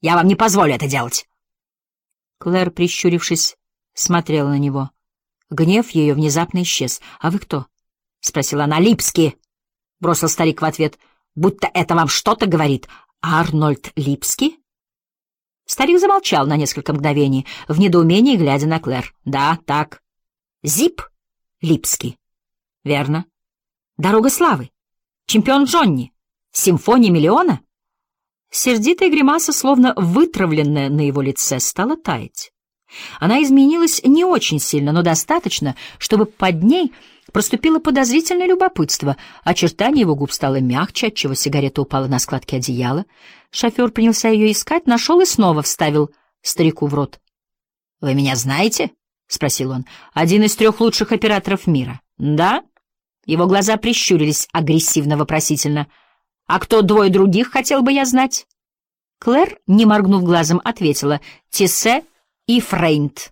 Я вам не позволю это делать. Клэр, прищурившись, смотрела на него. Гнев ее внезапно исчез. — А вы кто? — спросила она. — Липский, — бросил старик в ответ. — Будто это вам что-то говорит. — Арнольд Липский? Старик замолчал на несколько мгновений, в недоумении глядя на Клэр. — Да, так. — Зип Липский. — Верно. — Дорога славы. Чемпион Джонни. Симфония миллиона. Сердитая гримаса, словно вытравленная на его лице, стала таять. Она изменилась не очень сильно, но достаточно, чтобы под ней проступило подозрительное любопытство. Очертание его губ стало мягче, отчего сигарета упала на складки одеяла. Шофер принялся ее искать, нашел и снова вставил старику в рот. — Вы меня знаете? — спросил он. — Один из 3 лучших операторов мира. — Да? Его глаза прищурились агрессивно-вопросительно. — А кто 2 других, хотел бы я знать? Клэр, не моргнув глазом, ответила: Тиссе и Фрейнт.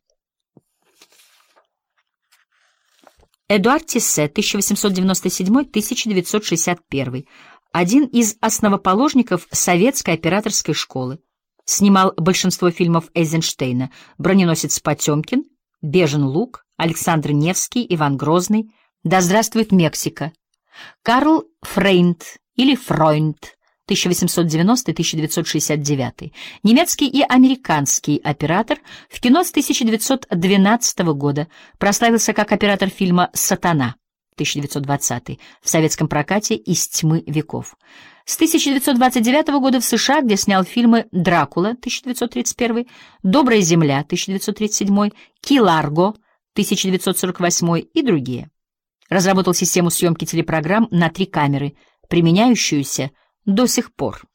Эдуард Тиссе, 1897-1961, один из основоположников советской операторской школы. Снимал большинство фильмов Эйзенштейна: «Броненосец Потемкин», «Бежен луг», «Александр Невский», «Иван Грозный», «Да здравствует Мексика». Карл Фрейнт или Фройнт, 1890-1969, немецкий и американский оператор, в кино с 1912 года, прославился как оператор фильма «Сатана», 1920, в советском прокате «Из тьмы веков». С 1929 года в США, где снял фильмы «Дракула», 1931, «Добрая земля», 1937, «Ки-Ларго», 1948 и другие. Разработал систему съемки телепрограмм на 3 камеры, применяющуюся до сих пор.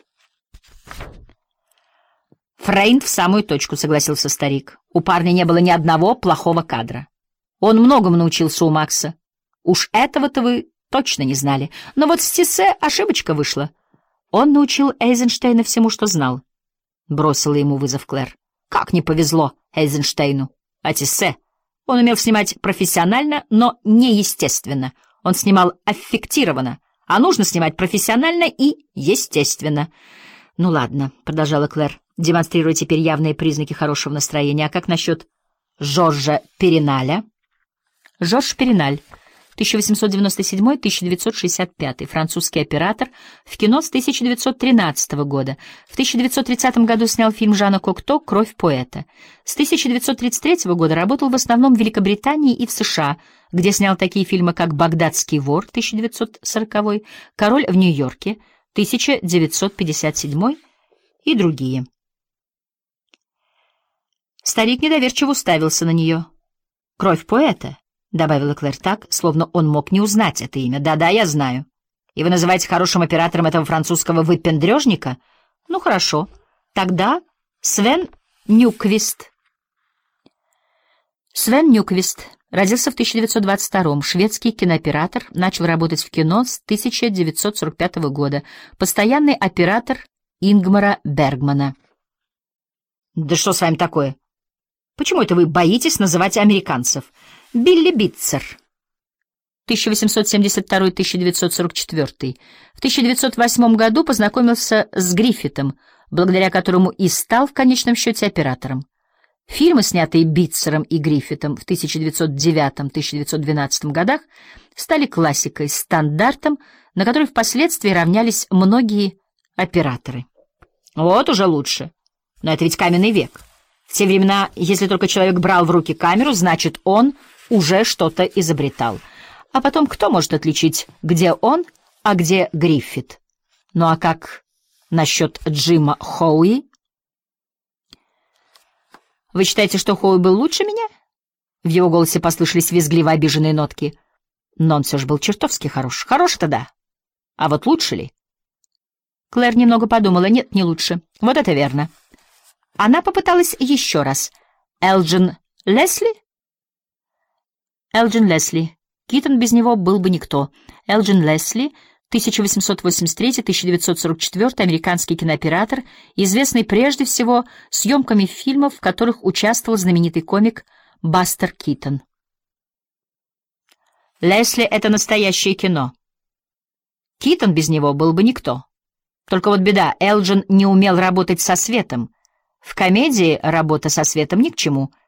Фрейнт в самую точку, согласился старик. У парня не было ни одного плохого кадра. Он многому научился у Макса. Уж этого-то вы точно не знали. Но вот с Тиссе ошибочка вышла. Он научил Эйзенштейна всему, что знал. Бросила ему вызов Клэр. Как не повезло Эйзенштейну. А Тиссе? Он умел снимать профессионально, но неестественно. Он снимал аффектированно. А нужно снимать профессионально и естественно. — Ну ладно, — продолжала Клэр, демонстрируя теперь явные признаки хорошего настроения. — А как насчет Жоржа Периналя? Жорж Периналь, 1897-1965, французский оператор, в кино с 1913 года. В 1930 году снял фильм Жана Кокто «Кровь поэта». С 1933 года работал в основном в Великобритании и в США, где снял такие фильмы, как «Багдадский вор» 1940, «Король в Нью-Йорке» 1957 и другие. Старик недоверчиво уставился на нее. «Кровь поэта», — добавила Клэр так, словно он мог не узнать это имя. «Да-да, я знаю. И вы называете хорошим оператором этого французского выпендрежника? Ну, хорошо. Тогда Свен Нюквист». Свен Нюквист родился в 1922-м, шведский кинооператор, начал работать в кино с 1945 года, постоянный оператор Ингмара Бергмана. «Да что с вами такое? Почему это вы боитесь называть американцев?» Билли Битцер, 1872-1944. В 1908 году познакомился с Гриффитом, благодаря которому и стал в конечном счете оператором. Фильмы, снятые Битцером и Гриффитом в 1909-1912 годах, стали классикой, стандартом, на который впоследствии равнялись многие операторы. Вот уже лучше. Но это ведь каменный век. В те времена, если только человек брал в руки камеру, значит, он уже что-то изобретал. А потом кто может отличить, где он, а где Гриффит? Ну а как насчет Джима Хоуи? Вы считаете, что Хоуи был лучше меня? В его голосе послышались визгливо обиженные нотки. Но он все же был чертовски хорош. Хорош-то да. А вот лучше ли? Клэр немного подумала. Нет, не лучше. Вот это верно. Она попыталась еще раз. Элджин Лесли? Элджин Лесли. Китон без него был бы никто. Элджин Лесли, 1883-1944, американский кинооператор, известный прежде всего съемками фильмов, в которых участвовал знаменитый комик Бастер Китон. Лесли — это настоящее кино. Китон без него был бы никто. Только вот беда, Элджин не умел работать со светом. В комедии работа со светом ни к чему.